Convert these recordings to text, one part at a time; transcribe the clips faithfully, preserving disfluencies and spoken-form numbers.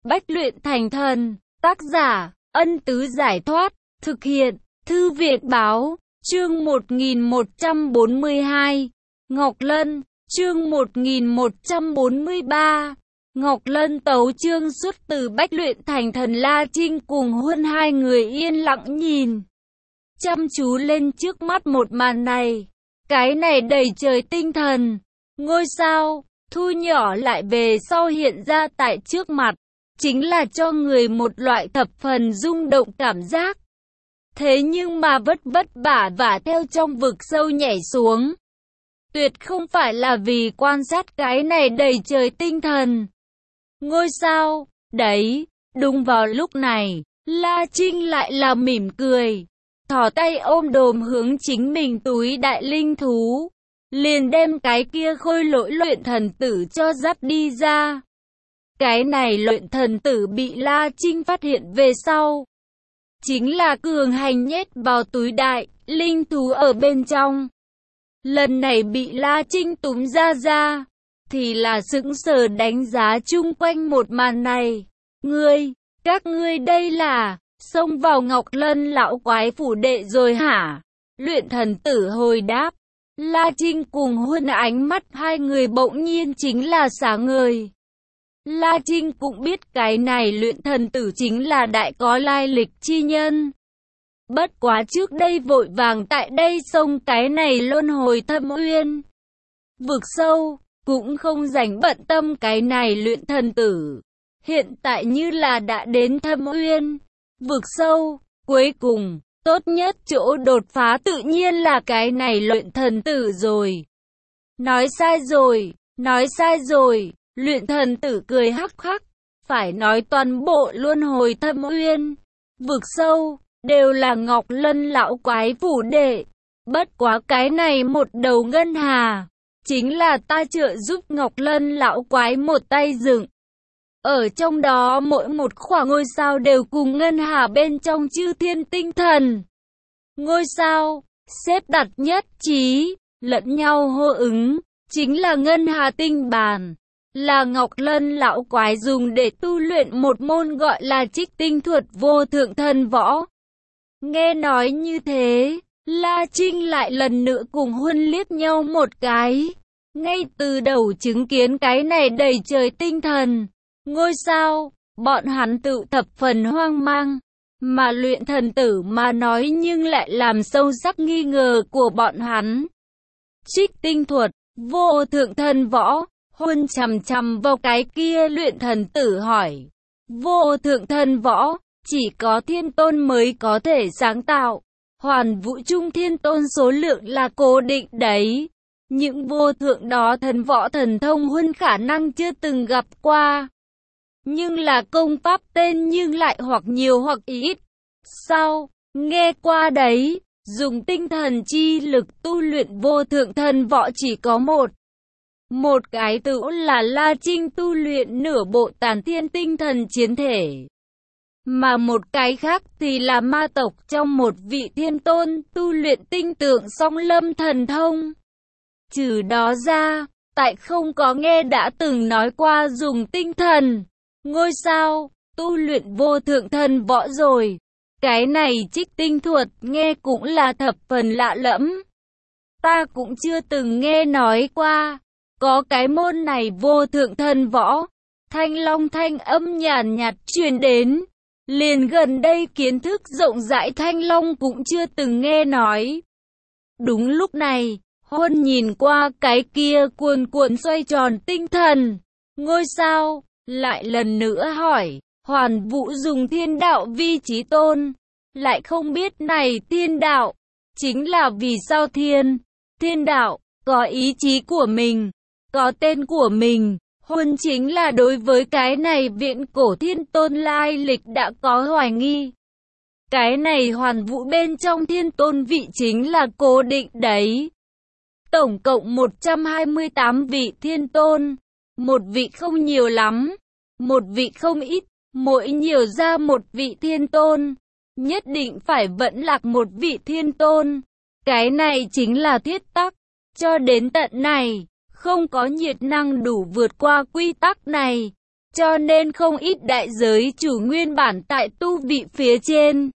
Bách luyện thành thần. Tác giả, Ân Tứ Giải Thoát. Thực hiện, Thư viện Báo. Chương một nghìn một trăm bốn mươi hai. Ngọc Lân. Chương một nghìn một trăm bốn mươi ba. Ngọc Lân tấu chương xuất từ Bách luyện thành thần. La Trinh cùng Huân hai người yên lặng nhìn chăm chú lên trước mắt một màn này. Cái này đầy trời tinh thần, ngôi sao thu nhỏ lại về sau hiện ra tại trước mặt, chính là cho người một loại thập phần rung động cảm giác. Thế nhưng mà vất vất vả và theo trong vực sâu nhảy xuống, tuyệt không phải là vì quan sát cái này đầy trời tinh thần, ngôi sao. Đấy, đúng vào lúc này, La Trinh lại là mỉm cười, thò tay ôm đồm hướng chính mình túi đại linh thú, liền đem cái kia khôi lỗi luyện thần tử cho dắt đi ra. Cái này luyện thần tử bị La Trinh phát hiện về sau, chính là cường hành nhét vào túi đại linh thú ở bên trong. Lần này bị La Trinh túm ra ra, thì là sững sờ đánh giá chung quanh một màn này. Ngươi, các ngươi đây là xông vào Ngọc Lân lão quái phủ đệ rồi hả? Luyện thần tử hồi đáp. La Trinh cùng Huân ánh mắt hai người bỗng nhiên chính là sáng ngời. La Trinh cũng biết cái này luyện thần tử chính là đại có lai lịch chi nhân. Bất quá trước đây vội vàng tại đây xông cái này luân hồi thâm uyên vực sâu, cũng không rảnh bận tâm cái này luyện thần tử. Hiện tại như là đã đến thâm uyên vực sâu, cuối cùng, tốt nhất chỗ đột phá tự nhiên là cái này luyện thần tử rồi. Nói sai rồi, nói sai rồi, luyện thần tử cười hắc hắc, phải nói toàn bộ luân hồi thâm uyên vực sâu, đều là Ngọc Lân lão quái phủ đệ. Bất quá cái này một đầu ngân hà, chính là ta trợ giúp Ngọc Lân lão quái một tay dựng. Ở trong đó mỗi một khoảng ngôi sao đều cùng ngân hà bên trong chư thiên tinh thần ngôi sao xếp đặt nhất trí, lẫn nhau hô ứng, chính là ngân hà tinh bàn, là Ngọc Lân lão quái dùng để tu luyện một môn gọi là Trích Tinh Thuật vô thượng thần võ. Nghe nói như thế, La Trinh lại lần nữa cùng Huân liếc nhau một cái. Ngay từ đầu chứng kiến cái này đầy trời tinh thần ngôi sao, bọn hắn tự thập phần hoang mang, mà luyện thần tử mà nói nhưng lại làm sâu sắc nghi ngờ của bọn hắn. Trích tinh thuật, vô thượng thần võ. Huân chằm chằm vào cái kia luyện thần tử hỏi. Vô thượng thần võ, chỉ có thiên tôn mới có thể sáng tạo. Hoàn vũ trung thiên tôn số lượng là cố định đấy. Những vô thượng đó thần võ thần thông Huân khả năng chưa từng gặp qua. Nhưng là công pháp tên nhưng lại hoặc nhiều hoặc ít. Sao, nghe qua đấy, dùng tinh thần chi lực tu luyện vô thượng thần võ chỉ có một. Một cái tự là La Trinh tu luyện nửa bộ tàn thiên tinh thần chiến thể. Mà một cái khác thì là ma tộc trong một vị thiên tôn tu luyện tinh tượng song lâm thần thông. Trừ đó ra, tại không có nghe đã từng nói qua dùng tinh thần ngôi sao tu luyện vô thượng thần võ rồi. Cái này trích tinh thuật nghe cũng là thập phần lạ lẫm. Ta cũng chưa từng nghe nói qua có cái môn này vô thượng thần võ. Thanh Long thanh âm nhàn nhạt truyền đến. Liền gần đây kiến thức rộng rãi Thanh Long cũng chưa từng nghe nói. Đúng lúc này, Huân nhìn qua cái kia cuồn cuộn xoay tròn tinh thần ngôi sao, lại lần nữa hỏi. Hoàn vũ dùng thiên đạo vi chí tôn, lại không biết này thiên đạo chính là vì sao thiên thiên đạo có ý chí của mình, có tên của mình. Huân chính là đối với cái này viễn cổ thiên tôn lai lịch đã có hoài nghi. Cái này hoàn vũ bên trong thiên tôn vị chính là cố định đấy. Tổng cộng một trăm hai mươi tám vị thiên tôn, một vị không nhiều lắm, một vị không ít, mỗi nhiều ra một vị thiên tôn, nhất định phải vẫn lạc một vị thiên tôn. Cái này chính là thiết tắc, cho đến tận này, không có nhiệt năng đủ vượt qua quy tắc này. Cho nên không ít đại giới chủ nguyên bản tại tu vị phía trên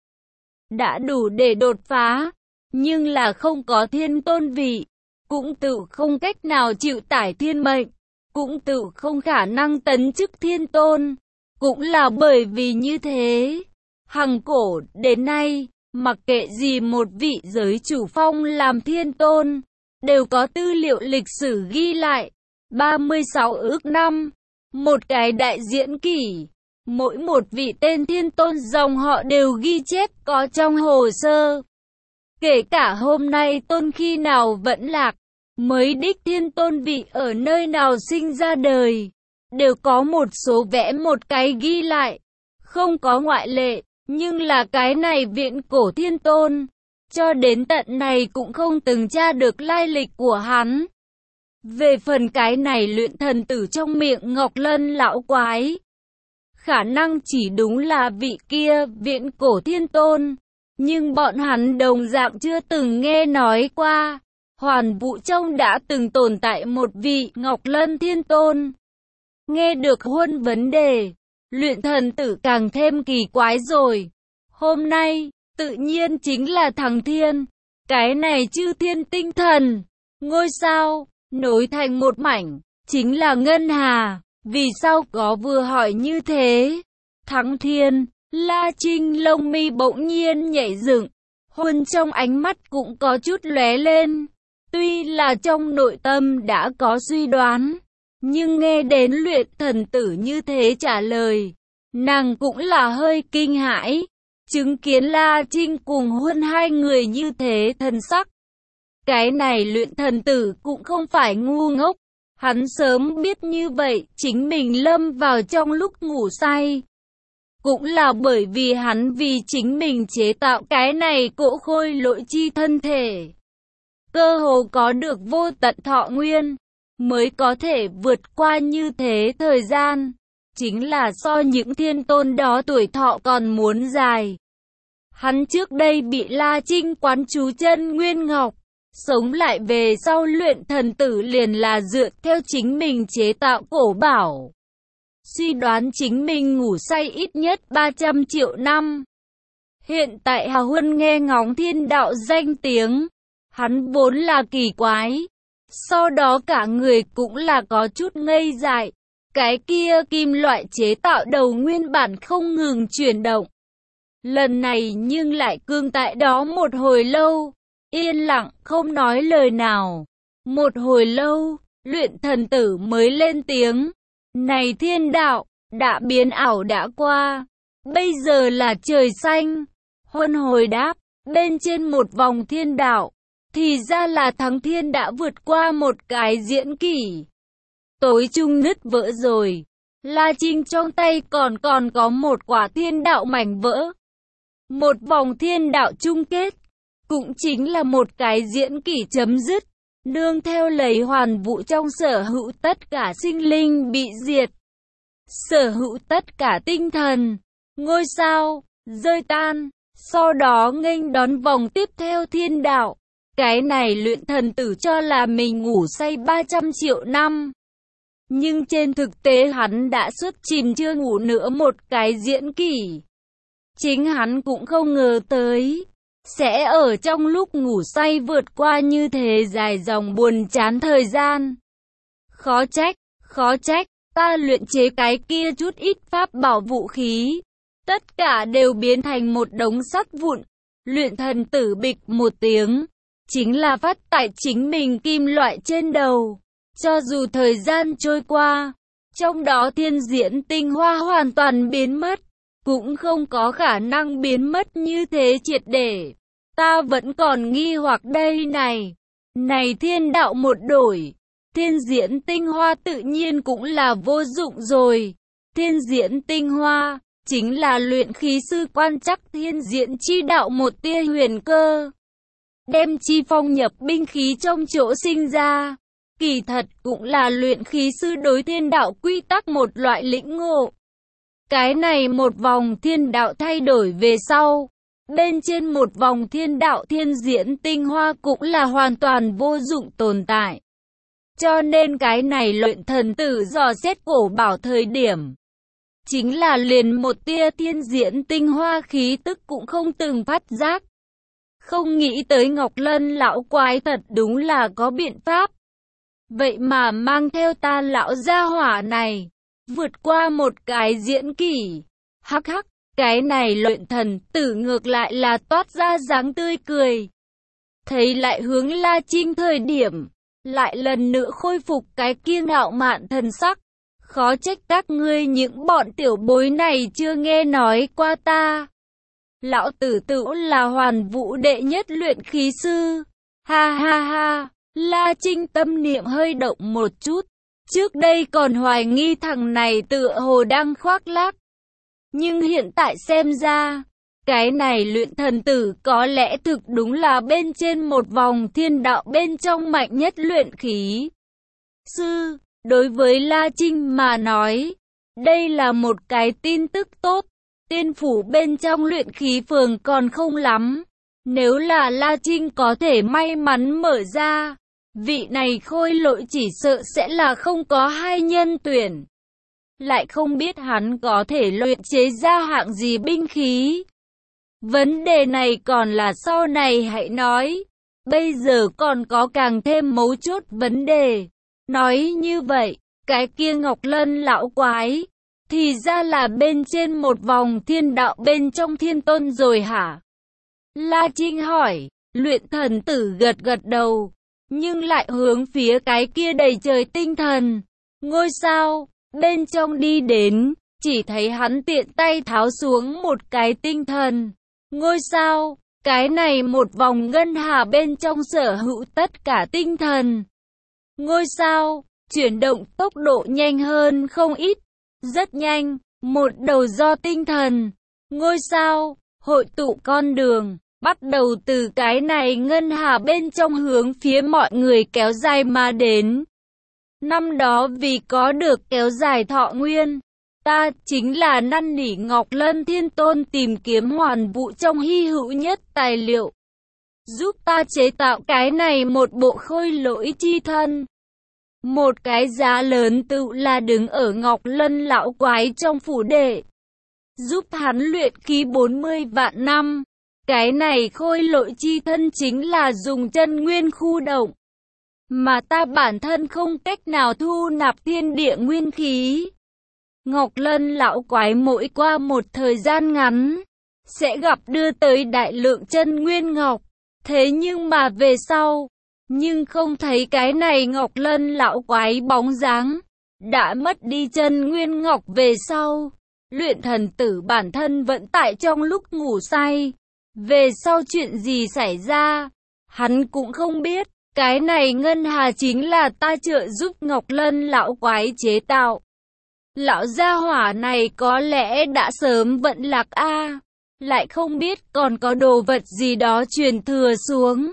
đã đủ để đột phá, nhưng là không có thiên tôn vị, cũng tự không cách nào chịu tải thiên mệnh, cũng tự không khả năng tấn chức thiên tôn. Cũng là bởi vì như thế, hằng cổ đến nay, mặc kệ gì một vị giới chủ phong làm thiên tôn, đều có tư liệu lịch sử ghi lại, ba mươi sáu ước năm, một cái đại diễn kỷ, mỗi một vị tên thiên tôn dòng họ đều ghi chép có trong hồ sơ. Kể cả hôm nay tôn khi nào vẫn lạc, mới đích thiên tôn vị ở nơi nào sinh ra đời, đều có một số vẽ một cái ghi lại, không có ngoại lệ, nhưng là cái này viễn cổ thiên tôn, cho đến tận này cũng không từng tra được lai lịch của hắn. Về phần cái này luyện thần tử trong miệng Ngọc Lân lão quái, khả năng chỉ đúng là vị kia viễn cổ thiên tôn, nhưng bọn hắn đồng dạng chưa từng nghe nói qua, hoàn vũ trong đã từng tồn tại một vị Ngọc Lân thiên tôn. Nghe được huân vấn đề, luyện thần tử càng thêm kỳ quái rồi. Hôm nay, tự nhiên chính là thằng thiên, cái này chư thiên tinh thần, ngôi sao, nối thành một mảnh, chính là Ngân Hà. Vì sao có vừa hỏi như thế? Thắng thiên, La Trinh lông mi bỗng nhiên nhảy dựng, huân trong ánh mắt cũng có chút lóe lên. Tuy là trong nội tâm đã có suy đoán, nhưng nghe đến luyện thần tử như thế trả lời, nàng cũng là hơi kinh hãi. Chứng kiến La Trinh cùng huân hai người như thế thần sắc, cái này luyện thần tử cũng không phải ngu ngốc. Hắn sớm biết như vậy, chính mình lâm vào trong lúc ngủ say. Cũng là bởi vì hắn vì chính mình chế tạo cái này cỗ khôi lỗi chi thân thể, cơ hồ có được vô tận thọ nguyên, mới có thể vượt qua như thế thời gian. Chính là so những thiên tôn đó tuổi thọ còn muốn dài. Hắn trước đây bị La Trinh quán chú chân Nguyên Ngọc, sống lại về sau luyện thần tử liền là dựa theo chính mình chế tạo cổ bảo. Suy đoán chính mình ngủ say ít nhất ba trăm triệu năm. Hiện tại Hà Huân nghe ngóng thiên đạo danh tiếng, hắn vốn là kỳ quái. Sau đó cả người cũng là có chút ngây dại. Cái kia kim loại chế tạo đầu nguyên bản không ngừng chuyển động. Lần này nhưng lại cương tại đó một hồi lâu. Yên lặng không nói lời nào. Một hồi lâu, luyện thần tử mới lên tiếng. Này thiên đạo, đã biến ảo đã qua. Bây giờ là trời xanh. Huân hồi đáp, bên trên một vòng thiên đạo. Thì ra là thắng thiên đã vượt qua một cái diễn kỷ. Tối trung nứt vỡ rồi. La Trinh trong tay còn còn có một quả thiên đạo mảnh vỡ. Một vòng thiên đạo chung kết. Cũng chính là một cái diễn kỷ chấm dứt. Nương theo lấy hoàn vũ trong sở hữu tất cả sinh linh bị diệt. Sở hữu tất cả tinh thần, ngôi sao, rơi tan. Sau đó nghênh đón vòng tiếp theo thiên đạo. Cái này luyện thần tử cho là mình ngủ say ba trăm triệu năm. Nhưng trên thực tế hắn đã suốt chìm chưa ngủ nữa một cái diễn kỷ. Chính hắn cũng không ngờ tới, sẽ ở trong lúc ngủ say vượt qua như thế dài dòng buồn chán thời gian. Khó trách, khó trách, ta luyện chế cái kia chút ít pháp bảo vũ khí. Tất cả đều biến thành một đống sắt vụn. Luyện thần tử bịch một tiếng. Chính là phát tại chính mình kim loại trên đầu. Cho dù thời gian trôi qua, trong đó thiên diễn tinh hoa hoàn toàn biến mất, cũng không có khả năng biến mất như thế triệt để. Ta vẫn còn nghi hoặc đây này. Này thiên đạo một đổi, thiên diễn tinh hoa tự nhiên cũng là vô dụng rồi. Thiên diễn tinh hoa, chính là luyện khí sư quan chắc thiên diễn chi đạo một tia huyền cơ. Đem chi phong nhập binh khí trong chỗ sinh ra. Kỳ thật cũng là luyện khí sư đối thiên đạo quy tắc một loại lĩnh ngộ. Cái này một vòng thiên đạo thay đổi về sau. Bên trên một vòng thiên đạo thiên diễn tinh hoa cũng là hoàn toàn vô dụng tồn tại. Cho nên cái này luyện thần tử dò xét cổ bảo thời điểm, chính là liền một tia thiên diễn tinh hoa khí tức cũng không từng phát giác. Không nghĩ tới Ngọc Lân lão quái thật đúng là có biện pháp. Vậy mà mang theo ta lão gia hỏa này, vượt qua một cái diễn kỷ. Hắc hắc, cái này luyện thần tử ngược lại là toát ra dáng tươi cười. Thấy lại hướng La Trinh thời điểm, lại lần nữa khôi phục cái kia ngạo mạn thần sắc. Khó trách các ngươi những bọn tiểu bối này chưa nghe nói qua ta. Lão tử tử là hoàn vũ đệ nhất luyện khí sư. Ha ha ha, La Trinh tâm niệm hơi động một chút. Trước đây còn hoài nghi thằng này tựa hồ đang khoác lác. Nhưng hiện tại xem ra, cái này luyện thần tử có lẽ thực đúng là bên trên một vòng thiên đạo bên trong mạnh nhất luyện khí sư. Đối với La Trinh mà nói, đây là một cái tin tức tốt. Tiên phủ bên trong luyện khí phường còn không lắm. Nếu là La Trinh có thể may mắn mở ra, vị này khôi lỗi chỉ sợ sẽ là không có hai nhân tuyển. Lại không biết hắn có thể luyện chế ra hạng gì binh khí. Vấn đề này còn là sau này hãy nói. Bây giờ còn có càng thêm mấu chốt vấn đề. Nói như vậy, cái kia Ngọc Lân lão quái, thì ra là bên trên một vòng thiên đạo bên trong thiên tôn rồi hả? La Trinh hỏi, luyện thần tử gật gật đầu, nhưng lại hướng phía cái kia đầy trời tinh thần, ngôi sao, bên trong đi đến, chỉ thấy hắn tiện tay tháo xuống một cái tinh thần, ngôi sao, cái này một vòng ngân hà bên trong sở hữu tất cả tinh thần. Ngôi sao, chuyển động tốc độ nhanh hơn không ít, rất nhanh, một đầu do tinh thần, ngôi sao, hội tụ con đường, bắt đầu từ cái này ngân hà bên trong hướng phía mọi người kéo dài mà đến. Năm đó vì có được kéo dài thọ nguyên, ta chính là năn nỉ Ngọc Lân Thiên Tôn tìm kiếm hoàn vũ trong hy hữu nhất tài liệu, giúp ta chế tạo cái này một bộ khôi lỗi chi thân. Một cái giá lớn tự là đứng ở Ngọc Lân lão quái trong phủ đệ, giúp hắn luyện khí bốn mươi vạn năm. Cái này khôi lỗi chi thân chính là dùng chân nguyên khu động, mà ta bản thân không cách nào thu nạp thiên địa nguyên khí. Ngọc Lân lão quái mỗi qua một thời gian ngắn, sẽ gặp đưa tới đại lượng chân nguyên ngọc. Thế nhưng mà về sau, nhưng không thấy cái này Ngọc Lân lão quái bóng dáng. Đã mất đi chân nguyên ngọc về sau, luyện thần tử bản thân vẫn tại trong lúc ngủ say. Về sau chuyện gì xảy ra, hắn cũng không biết. Cái này ngân hà chính là ta trợ giúp Ngọc Lân lão quái chế tạo. Lão gia hỏa này có lẽ đã sớm vận lạc a, lại không biết còn có đồ vật gì đó truyền thừa xuống.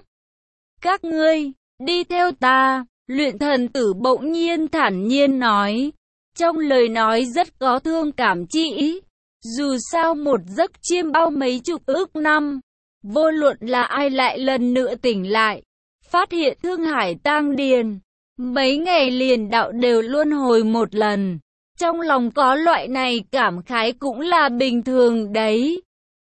Các ngươi, đi theo ta, luyện thần tử bỗng nhiên thản nhiên nói. Trong lời nói rất có thương cảm chi ý. Dù sao một giấc chiêm bao mấy chục ước năm, vô luận là ai lại lần nữa tỉnh lại, phát hiện thương hải tang điền, mấy ngày liền đạo đều luân hồi một lần. Trong lòng có loại này cảm khái cũng là bình thường đấy.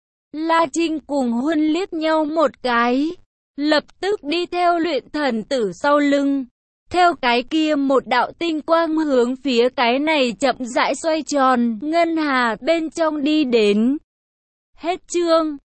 La Trinh cùng Huân liếc nhau một cái, lập tức đi theo luyện thần tử sau lưng. Theo cái kia một đạo tinh quang hướng phía cái này chậm rãi xoay tròn, ngân hà bên trong đi đến. Hết chương.